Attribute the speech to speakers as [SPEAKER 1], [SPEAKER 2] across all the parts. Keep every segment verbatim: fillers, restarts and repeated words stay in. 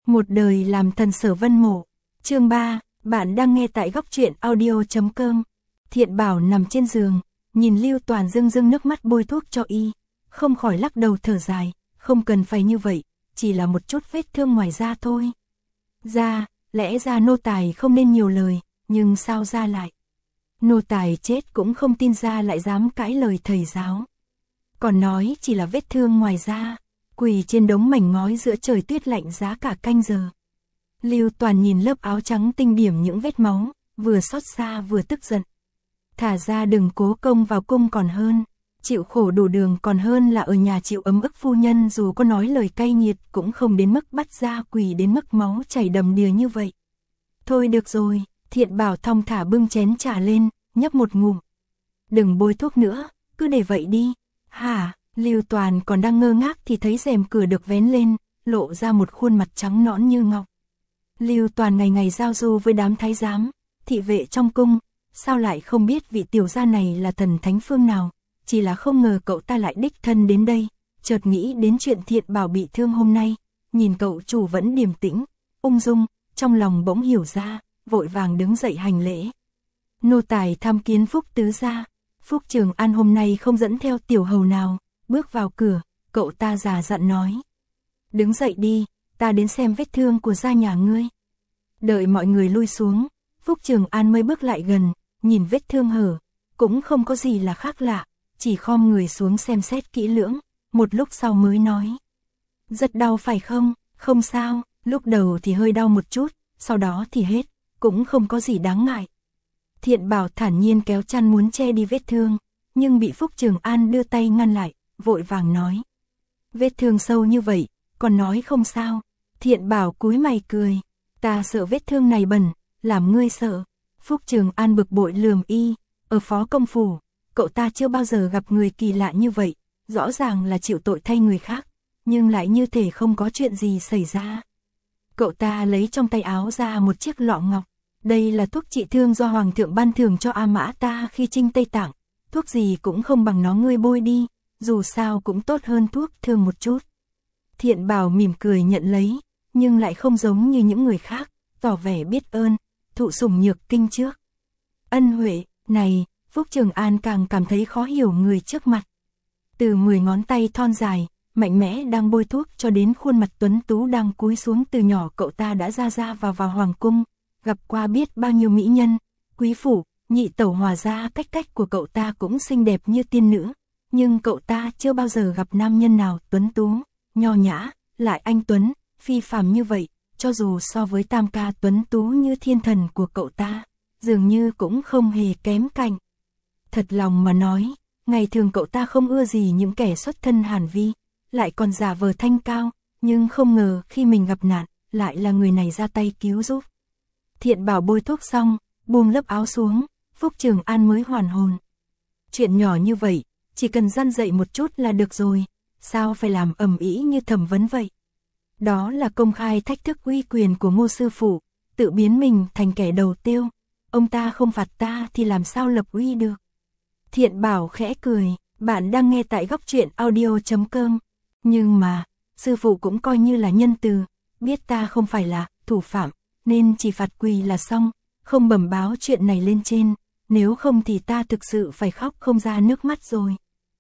[SPEAKER 1] Một đời làm thần Sở Vân Mộ. Chương ba, bạn đang nghe tại góc truyện audio chấm com. Thiện Bảo nằm trên giường, nhìn Lưu Toàn rưng rưng nước mắt bôi thuốc cho y, không khỏi lắc đầu thở dài, không cần phải như vậy, chỉ là một chút vết thương ngoài da thôi. Da, lẽ ra nô tài không nên nhiều lời, nhưng sao ra lại? Nô tài chết cũng không tin ra lại dám cãi lời thầy giáo. Còn nói chỉ là vết thương ngoài da, quỳ trên đống mảnh ngói giữa trời tuyết lạnh giá cả canh giờ. Lưu Toàn nhìn lớp áo trắng tinh điểm những vết máu, vừa xót xa vừa tức giận. Thả ra đừng cố công vào cung còn hơn, chịu khổ đủ đường còn hơn là ở nhà chịu ấm ức. Phu nhân dù có nói lời cay nghiệt cũng không đến mức bắt ra quỳ đến mức máu chảy đầm đìa như vậy. Thôi được rồi, Thiện Bảo thong thả bưng chén trà lên, nhấp một ngụm. Đừng bôi thuốc nữa, cứ để vậy đi. Hả? Lưu Toàn còn đang ngơ ngác thì thấy rèm cửa được vén lên, lộ ra một khuôn mặt trắng nõn như ngọc. Lưu Toàn ngày ngày giao du với đám thái giám, thị vệ trong cung, sao lại không biết vị tiểu gia này là thần thánh phương nào, chỉ là không ngờ cậu ta lại đích thân đến đây, chợt nghĩ đến chuyện Thiện Bảo bị thương hôm nay, nhìn cậu chủ vẫn điềm tĩnh, ung dung, trong lòng bỗng hiểu ra, vội vàng đứng dậy hành lễ. Nô tài tham kiến Phúc tứ gia. Phúc Trường An hôm nay không dẫn theo tiểu hầu nào, bước vào cửa, cậu ta già dặn nói. Đứng dậy đi, ta đến xem vết thương của gia nhà ngươi. Đợi mọi người lui xuống, Phúc Trường An mới bước lại gần, nhìn vết thương hở, cũng không có gì là khác lạ, chỉ khom người xuống xem xét kỹ lưỡng, một lúc sau mới nói. Rất đau phải không? Không sao, lúc đầu thì hơi đau một chút, sau đó thì hết, cũng không có gì đáng ngại. Thiện Bảo thản nhiên kéo chăn muốn che đi vết thương, nhưng bị Phúc Trường An đưa tay ngăn lại, vội vàng nói. Vết thương sâu như vậy, còn nói không sao. Thiện Bảo cúi mày cười, ta sợ vết thương này bẩn, làm ngươi sợ. Phúc Trường An bực bội lườm y, ở Phó Công Phủ, cậu ta chưa bao giờ gặp người kỳ lạ như vậy, rõ ràng là chịu tội thay người khác, nhưng lại như thể không có chuyện gì xảy ra. Cậu ta lấy trong tay áo ra một chiếc lọ ngọc. Đây là thuốc trị thương do Hoàng thượng ban thưởng cho A Mã ta khi chinh Tây Tạng, thuốc gì cũng không bằng nó, ngươi bôi đi, dù sao cũng tốt hơn thuốc thương một chút. Thiện Bảo mỉm cười nhận lấy, nhưng lại không giống như những người khác, tỏ vẻ biết ơn, thụ sủng nhược kinh trước. Ân huệ, này, Phúc Trường An càng cảm thấy khó hiểu người trước mặt. Từ mười ngón tay thon dài, mạnh mẽ đang bôi thuốc cho đến khuôn mặt tuấn tú đang cúi xuống, từ nhỏ cậu ta đã ra ra vào vào hoàng cung, gặp qua biết bao nhiêu mỹ nhân, quý phủ, nhị tẩu Hòa gia, cách cách của cậu ta cũng xinh đẹp như tiên nữ, nhưng cậu ta chưa bao giờ gặp nam nhân nào tuấn tú, nho nhã, lại anh tuấn, phi phàm như vậy, cho dù so với tam ca tuấn tú như thiên thần của cậu ta, dường như cũng không hề kém cạnh. Thật lòng mà nói, ngày thường cậu ta không ưa gì những kẻ xuất thân hàn vi, lại còn giả vờ thanh cao, nhưng không ngờ khi mình gặp nạn, lại là người này ra tay cứu giúp. Thiện Bảo bôi thuốc xong, buông lớp áo xuống, Phúc Trường An mới hoàn hồn. Chuyện nhỏ như vậy, chỉ cần răn dạy một chút là được rồi, sao phải làm ầm ĩ như thẩm vấn vậy? Đó là công khai thách thức uy quyền của Ngô sư phụ, tự biến mình thành kẻ đầu tiêu, ông ta không phạt ta thì làm sao lập uy được? Thiện Bảo khẽ cười, bạn đang nghe tại góc truyện audio chấm com. Nhưng mà, sư phụ cũng coi như là nhân từ, biết ta không phải là thủ phạm, nên chỉ phạt quỳ là xong, không bẩm báo chuyện này lên trên, nếu không thì ta thực sự phải khóc không ra nước mắt rồi.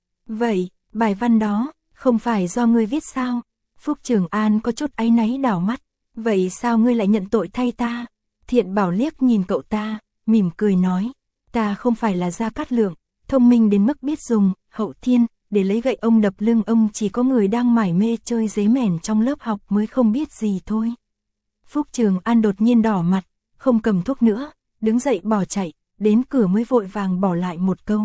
[SPEAKER 1] Vậy, bài văn đó, không phải do ngươi viết sao? Phúc Trường An có chút áy náy đảo mắt, vậy sao ngươi lại nhận tội thay ta? Thiện Bảo liếc nhìn cậu ta, mỉm cười nói, ta không phải là Gia Cát Lượng, thông minh đến mức biết dùng hậu thiên để lấy gậy ông đập lưng ông, chỉ có người đang mải mê chơi dế mèn trong lớp học mới không biết gì thôi. Phúc Trường An đột nhiên đỏ mặt, không cầm thuốc nữa, đứng dậy bỏ chạy, đến cửa mới vội vàng bỏ lại một câu.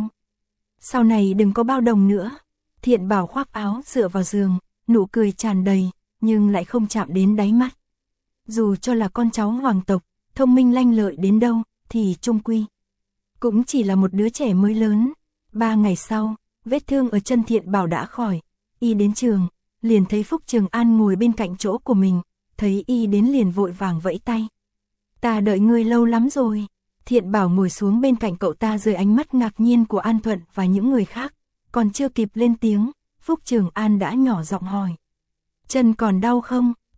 [SPEAKER 1] Sau này đừng có bao đồng nữa. Thiện Bảo khoác áo dựa vào giường, nụ cười tràn đầy, nhưng lại không chạm đến đáy mắt. Dù cho là con cháu hoàng tộc, thông minh lanh lợi đến đâu, thì chung quy cũng chỉ là một đứa trẻ mới lớn. Ba ngày sau, vết thương ở chân Thiện Bảo đã khỏi, y đến trường, liền thấy Phúc Trường An ngồi bên cạnh chỗ của mình. Thấy y đến liền vội vàng vẫy tay. Ta đợi ngươi lâu lắm rồi. Thiện Bảo ngồi xuống bên cạnh cậu ta dưới ánh mắt ngạc nhiên của An Thuận và những người khác. Còn chưa kịp lên tiếng, Phúc Trường An đã nhỏ giọng hỏi. Chân còn đau không?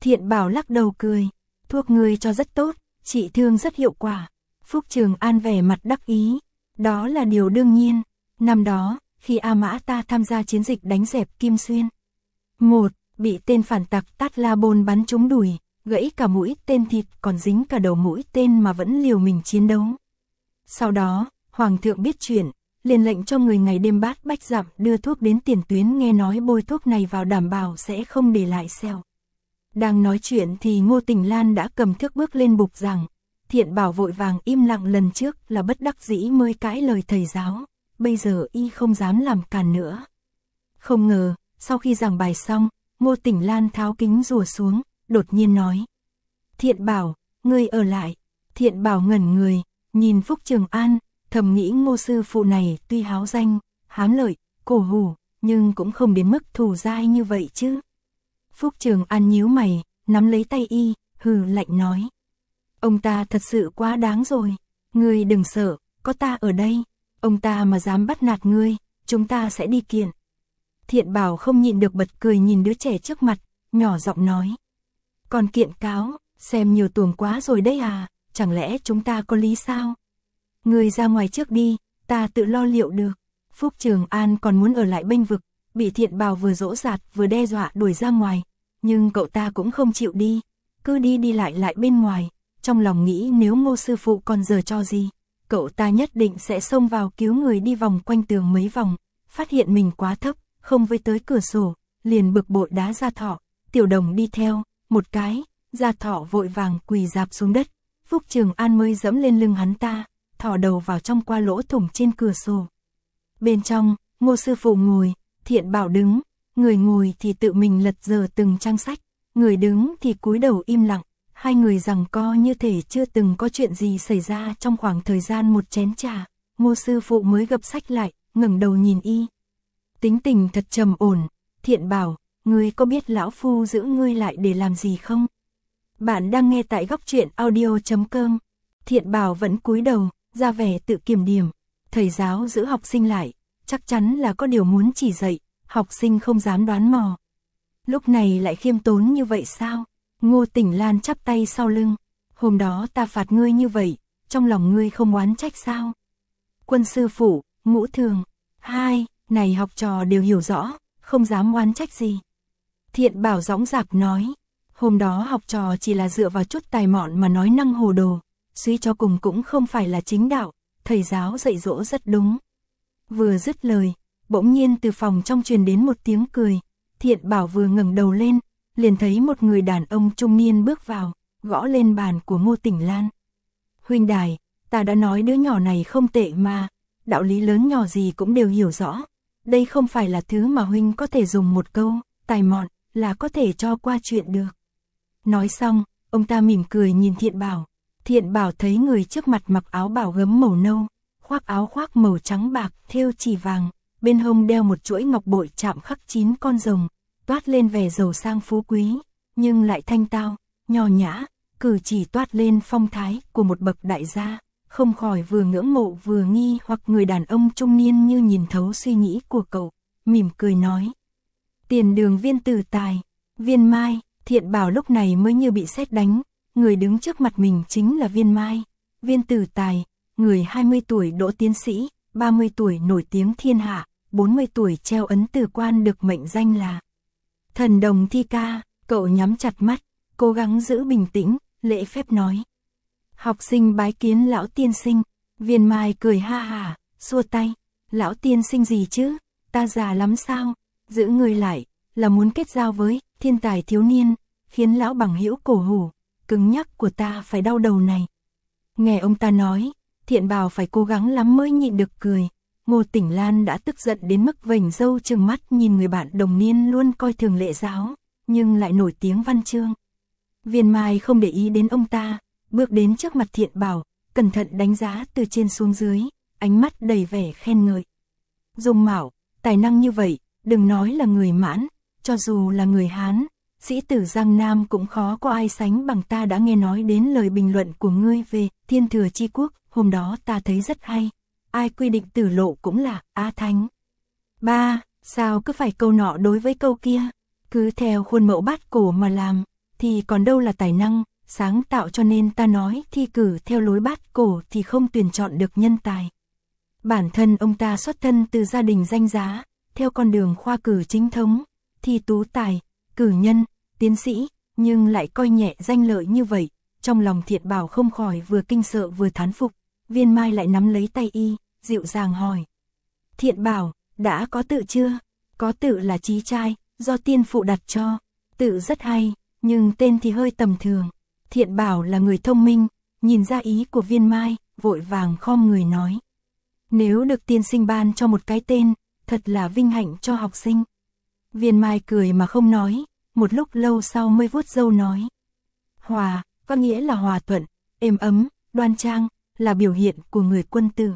[SPEAKER 1] Thiện Bảo lắc đầu cười, thuốc ngươi cho rất tốt, trị thương rất hiệu quả. Phúc Trường An vẻ mặt đắc ý, đó là điều đương nhiên. Năm đó, khi A Mã ta tham gia chiến dịch đánh dẹp Kim Xuyên, một, bị tên phản tặc Tát La Bôn bắn trúng đùi, gãy cả mũi tên thịt còn dính cả đầu mũi tên mà vẫn liều mình chiến đấu. Sau đó, Hoàng thượng biết chuyện, liền lệnh cho người ngày đêm bát bách dặm đưa thuốc đến tiền tuyến, nghe nói bôi thuốc này vào đảm bảo sẽ không để lại sẹo. Đang nói chuyện thì Ngô Tình Lan đã cầm thước bước lên bục giảng. Thiện Bảo vội vàng im lặng, lần trước là bất đắc dĩ mới cãi lời thầy giáo, bây giờ y không dám làm càn nữa. Không ngờ, sau khi giảng bài xong, Ngô Tình Lan tháo kính rùa xuống, đột nhiên nói: Thiện Bảo, ngươi ở lại. Thiện Bảo ngẩn người, nhìn Phúc Trường An, thầm nghĩ Ngô sư phụ này tuy háo danh, hám lợi, cổ hủ, nhưng cũng không đến mức thù dai như vậy chứ. Phúc Trường An nhíu mày, nắm lấy tay y, hừ lạnh nói: Ông ta thật sự quá đáng rồi, ngươi đừng sợ, có ta ở đây, ông ta mà dám bắt nạt ngươi, chúng ta sẽ đi kiện. Thiện Bảo không nhịn được bật cười nhìn đứa trẻ trước mặt, nhỏ giọng nói: Còn kiện cáo, xem nhiều tuồng quá rồi đấy à, chẳng lẽ chúng ta có lý sao? Ngươi ra ngoài trước đi, ta tự lo liệu được. Phúc Trường An còn muốn ở lại bênh vực, bị Thiện Bảo vừa dỗ dạt vừa đe dọa đuổi ra ngoài, nhưng cậu ta cũng không chịu đi, cứ đi đi lại lại bên ngoài, trong lòng nghĩ nếu Ngô sư phụ còn giở trò gì, cậu ta nhất định sẽ xông vào cứu người. Đi vòng quanh tường mấy vòng, phát hiện mình quá thấp, không với tới cửa sổ, liền bực bội đá Gia Thọ. Tiểu Đồng đi theo, một cái, Gia Thọ vội vàng quỳ rạp xuống đất. Phúc Trường An mới dẫm lên lưng hắn ta, thò đầu vào trong qua lỗ thủng trên cửa sổ. Bên trong, Ngô sư phụ ngồi, Thiện Bảo đứng, người ngồi thì tự mình lật dở từng trang sách, người đứng thì cúi đầu im lặng, hai người giằng co như thể chưa từng có chuyện gì xảy ra trong khoảng thời gian một chén trà. Ngô sư phụ mới gập sách lại, ngẩng đầu nhìn y. Tính tình thật trầm ổn. Thiện Bảo, ngươi có biết lão phu giữ ngươi lại để làm gì không? Bạn đang nghe tại góc truyện audio chấm com. Thiện Bảo vẫn cúi đầu, ra vẻ tự kiểm điểm. Thầy giáo giữ học sinh lại, chắc chắn là có điều muốn chỉ dạy, học sinh không dám đoán mò. Lúc này lại khiêm tốn như vậy sao? Ngô Tình Lan chắp tay sau lưng. Hôm đó ta phạt ngươi như vậy, trong lòng ngươi không oán trách sao? Quân sư phụ, Ngũ Thường, hai, này học trò đều hiểu rõ, không dám oán trách gì. Thiện Bảo dõng dạc nói, hôm đó học trò chỉ là dựa vào chút tài mọn mà nói năng hồ đồ, suy cho cùng cũng không phải là chính đạo, thầy giáo dạy dỗ rất đúng. Vừa dứt lời, bỗng nhiên từ phòng trong truyền đến một tiếng cười. Thiện Bảo vừa ngẩng đầu lên, liền thấy một người đàn ông trung niên bước vào, gõ lên bàn của Ngô Tình Lan. Huynh đài, ta đã nói đứa nhỏ này không tệ mà, đạo lý lớn nhỏ gì cũng đều hiểu rõ. Đây không phải là thứ mà huynh có thể dùng một câu, tài mọn, là có thể cho qua chuyện được. Nói xong, ông ta mỉm cười nhìn Thiện Bảo. Thiện Bảo thấy người trước mặt mặc áo bảo gấm màu nâu, khoác áo khoác màu trắng bạc, thêu chỉ vàng, bên hông đeo một chuỗi ngọc bội chạm khắc chín con rồng, toát lên vẻ giàu sang phú quý, nhưng lại thanh tao, nho nhã, cử chỉ toát lên phong thái của một bậc đại gia, không khỏi vừa ngưỡng mộ vừa nghi hoặc. Người đàn ông trung niên như nhìn thấu suy nghĩ của cậu, mỉm cười nói: Tiền Đường Viên Tử Tài, Viên Mai. Thiện Bảo lúc này mới như bị sét đánh, người đứng trước mặt mình chính là Viên Mai. Viên Tử Tài, người hai mươi tuổi đỗ tiến sĩ, ba mươi tuổi nổi tiếng thiên hạ, bốn mươi tuổi treo ấn từ quan, được mệnh danh là Thần Đồng Thi Ca. Cậu nhắm chặt mắt, cố gắng giữ bình tĩnh, lễ phép nói: Học sinh bái kiến lão tiên sinh. Viên Mai cười ha hả, xua tay: Lão tiên sinh gì chứ, ta già lắm sao? Giữ người lại, là muốn kết giao với thiên tài thiếu niên, khiến lão bằng hữu cổ hủ, cứng nhắc của ta phải đau đầu này. Nghe ông ta nói, Thiện Bảo phải cố gắng lắm mới nhịn được cười. Ngô Tình Lan đã tức giận đến mức vểnh râu trừng mắt nhìn người bạn đồng niên luôn coi thường lễ giáo, nhưng lại nổi tiếng văn chương. Viên Mai không để ý đến ông ta, bước đến trước mặt Thiện Bảo, cẩn thận đánh giá từ trên xuống dưới, ánh mắt đầy vẻ khen ngợi. Dung mạo, tài năng như vậy, đừng nói là người Mãn, cho dù là người Hán, sĩ tử Giang Nam cũng khó có ai sánh bằng. Ta đã nghe nói đến lời bình luận của ngươi về Thiên Thừa Chi Quốc, hôm đó ta thấy rất hay. Ai quy định tử lộ cũng là Á Thánh. Ba, sao cứ phải câu nọ đối với câu kia, cứ theo khuôn mẫu bát cổ mà làm. thì còn đâu là tài năng, sáng tạo, cho nên ta nói thi cử theo lối bát cổ thì không tuyển chọn được nhân tài. Bản thân ông ta xuất thân từ gia đình danh giá, theo con đường khoa cử chính thống, thi tú tài, cử nhân, tiến sĩ, nhưng lại coi nhẹ danh lợi như vậy, trong lòng Thiện Bảo không khỏi vừa kinh sợ vừa thán phục. Viên Mai lại nắm lấy tay y, dịu dàng hỏi. Thiện Bảo, đã có tự chưa? Có tự là chí trai, do tiên phụ đặt cho, tự rất hay, nhưng tên thì hơi tầm thường. Thiện Bảo là người thông minh, nhìn ra ý của Viên Mai, vội vàng khom người nói. Nếu được tiên sinh ban cho một cái tên, thật là vinh hạnh cho học sinh. Viên Mai cười mà không nói, một lúc lâu sau mới vuốt râu nói. Hòa, có nghĩa là hòa thuận, êm ấm, đoan trang, là biểu hiện của người quân tử.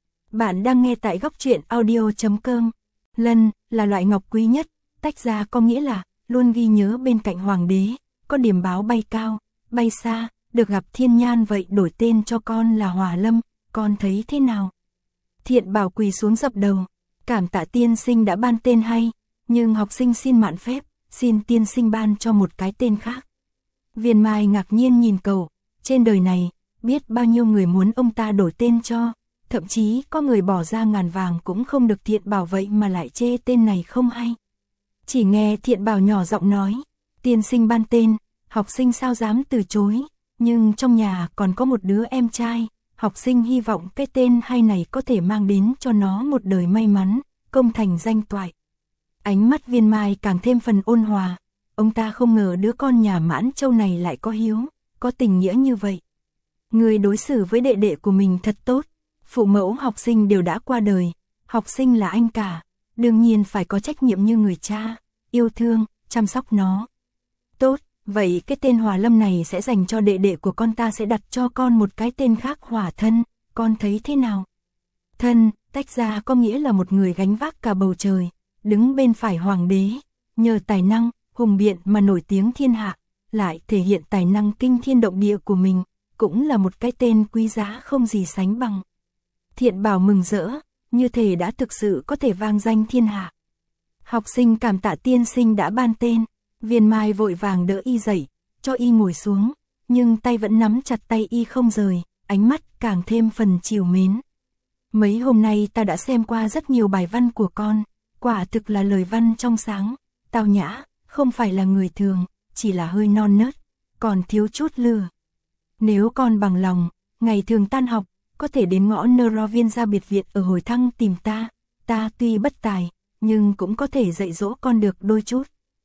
[SPEAKER 1] Bạn đang nghe tại góc truyện audio chấm com. Lân, là loại ngọc quý nhất, tách ra có nghĩa là, luôn ghi nhớ bên cạnh hoàng đế, có điểm báo bay cao, bay xa, được gặp thiên nhan, vậy đổi tên cho con là Hòa Lâm, con thấy thế nào? Thiện Bảo quỳ xuống dập đầu, cảm tạ tiên sinh đã ban tên hay, nhưng học sinh xin mạn phép, xin tiên sinh ban cho một cái tên khác. Viên Mai ngạc nhiên nhìn cậu, trên đời này, biết bao nhiêu người muốn ông ta đổi tên cho, thậm chí có người bỏ ra ngàn vàng cũng không được. Thiện Bảo vậy mà lại chê tên này không hay. Chỉ nghe Thiện Bảo nhỏ giọng nói, tiên sinh ban tên, học sinh sao dám từ chối, nhưng trong nhà còn có một đứa em trai, học sinh hy vọng cái tên hay này có thể mang đến cho nó một đời may mắn, công thành danh toại. Ánh mắt Viên Mai càng thêm phần ôn hòa, ông ta không ngờ đứa con nhà Mãn Châu này lại có hiếu, có tình nghĩa như vậy. Người đối xử với đệ đệ của mình thật tốt, phụ mẫu học sinh đều đã qua đời, học sinh là anh cả, đương nhiên phải có trách nhiệm như người cha, yêu thương, chăm sóc nó. Tốt, vậy cái tên Hòa Lâm này sẽ dành cho đệ đệ của con, ta sẽ đặt cho con một cái tên khác, Hòa Thân, con thấy thế nào? Thân, tách ra có nghĩa là một người gánh vác cả bầu trời, đứng bên phải hoàng đế, nhờ tài năng, hùng biện mà nổi tiếng thiên hạ, lại thể hiện tài năng kinh thiên động địa của mình, cũng là một cái tên quý giá không gì sánh bằng. Thiện Bảo mừng rỡ, như thể đã thực sự có thể vang danh thiên hạ. Học sinh cảm tạ tiên sinh đã ban tên. Viên Mai vội vàng đỡ y dậy, cho y ngồi xuống, nhưng tay vẫn nắm chặt tay y không rời, ánh mắt càng thêm phần trìu mến. Mấy hôm nay ta đã xem qua rất nhiều bài văn của con, quả thực là lời văn trong sáng, tao nhã, không phải là người thường, chỉ là hơi non nớt, còn thiếu chút lửa. Nếu con bằng lòng, ngày thường tan học, có thể đến ngõ Nơ Viên Gia biệt viện ở Hồi Thăng tìm ta, ta tuy bất tài, nhưng cũng có thể dạy dỗ con được đôi chút.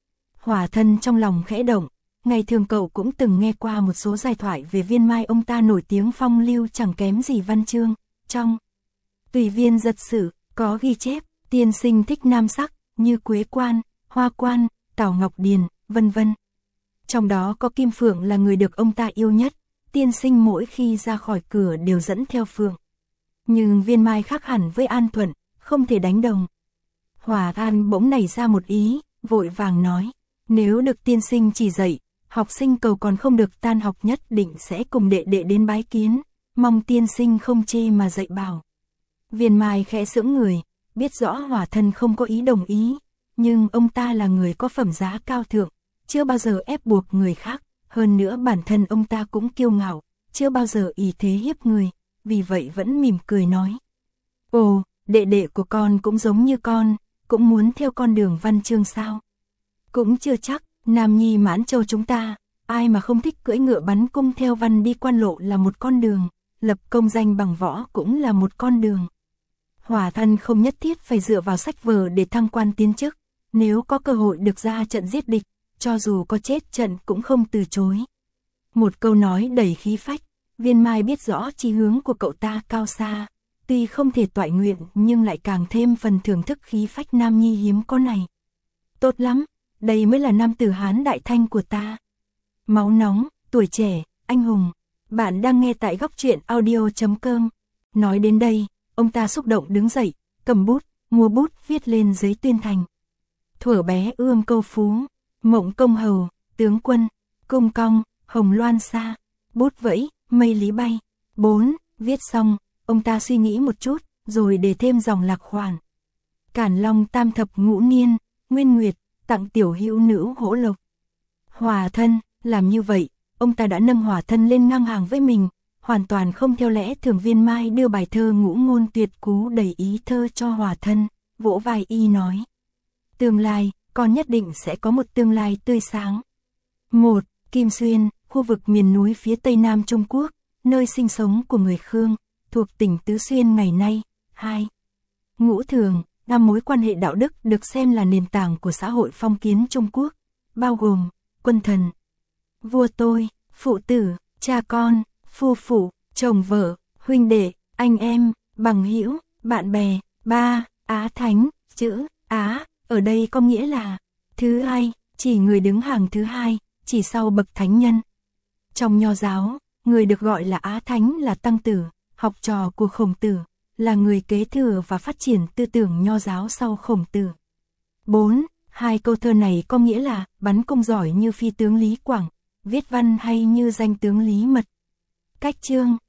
[SPEAKER 1] Hòa Thân trong lòng khẽ động, ngày thường cậu cũng từng nghe qua một số giai thoại về Viên Mai, ông ta nổi tiếng phong lưu chẳng kém gì Văn Chương. Trong Tùy Viên Giật Sử có ghi chép, tiên sinh thích nam sắc, như Quế Quan, Hoa Quan, Tào Ngọc Điền, vân vân. Trong đó có Kim Phượng là người được ông ta yêu nhất, tiên sinh mỗi khi ra khỏi cửa đều dẫn theo Phượng. Nhưng Viên Mai khác hẳn với An Thuận, không thể đánh đồng. Hòa An bỗng nảy ra một ý, vội vàng nói, nếu được tiên sinh chỉ dạy, học sinh cầu còn không được tan học nhất định sẽ cùng đệ đệ đến bái kiến, mong tiên sinh không chê mà dạy bảo. Viên Mai khẽ sững người, biết rõ Hòa Thân không có ý đồng ý, nhưng ông ta là người có phẩm giá cao thượng, chưa bao giờ ép buộc người khác, hơn nữa bản thân ông ta cũng kiêu ngạo, chưa bao giờ ỷ thế hiếp người, vì vậy vẫn mỉm cười nói. Ồ, đệ đệ của con cũng giống như con, cũng muốn theo con đường văn chương sao? Cũng chưa chắc, Nam Nhi Mãn Châu chúng ta, ai mà không thích cưỡi ngựa bắn cung theo văn đi quan lộ là một con đường, lập công danh bằng võ cũng là một con đường. Hòa Thân không nhất thiết phải dựa vào sách vở để thăng quan tiến chức, nếu có cơ hội được ra trận giết địch, cho dù có chết trận cũng không từ chối. Một câu nói đầy khí phách, Viên Mai biết rõ chí hướng của cậu ta cao xa, tuy không thể toại nguyện nhưng lại càng thêm phần thưởng thức khí phách nam nhi hiếm có này. Tốt lắm, đây mới là nam tử Hán đại thanh của ta. Máu nóng, tuổi trẻ, anh hùng. Bạn đang nghe tại góc truyện audio chấm com. Nói đến đây, ông ta xúc động đứng dậy, cầm bút, mua bút viết lên giấy tuyên thành. Thuở bé ươm câu phú, mộng công hầu, tướng quân, cung cong, hồng loan xa, bút vẫy, mây lý bay. Bốn, viết xong, ông ta suy nghĩ một chút, rồi để thêm dòng lạc khoản. Cản Long tam thập ngũ niên, Nguyên Nguyệt, tặng tiểu hữu nữ Hỗ Lộc. Hòa Thân, Làm như vậy, ông ta đã nâng hỏa thân lên ngang hàng với mình, hoàn toàn không theo lẽ thường. Viên Mai đưa bài thơ ngũ ngôn tuyệt cú đầy ý thơ cho hỏa thân, vỗ vai y nói. Tương lai, con nhất định sẽ có một tương lai tươi sáng. một. Kim Xuyên, khu vực miền núi phía tây nam Trung Quốc, nơi sinh sống của người Khương, thuộc tỉnh Tứ Xuyên ngày nay. hai. Ngũ Thường, năm mối quan hệ đạo đức được xem là nền tảng của xã hội phong kiến Trung Quốc, bao gồm quân thần, vua tôi, phụ tử, cha con, phu phụ, chồng vợ, huynh đệ, anh em, bằng hữu, bạn bè. ba. Á Thánh, chữ Á ở đây có nghĩa là thứ hai, chỉ người đứng hàng thứ hai, chỉ sau bậc thánh nhân. Trong Nho giáo, người được gọi là Á Thánh là Tăng Tử, học trò của Khổng Tử, là người kế thừa và phát triển tư tưởng Nho giáo sau Khổng Tử. bốn. Hai câu thơ này có nghĩa là bắn cung giỏi như phi tướng Lý Quảng, viết văn hay như danh tướng Lý Mật. Cách chương,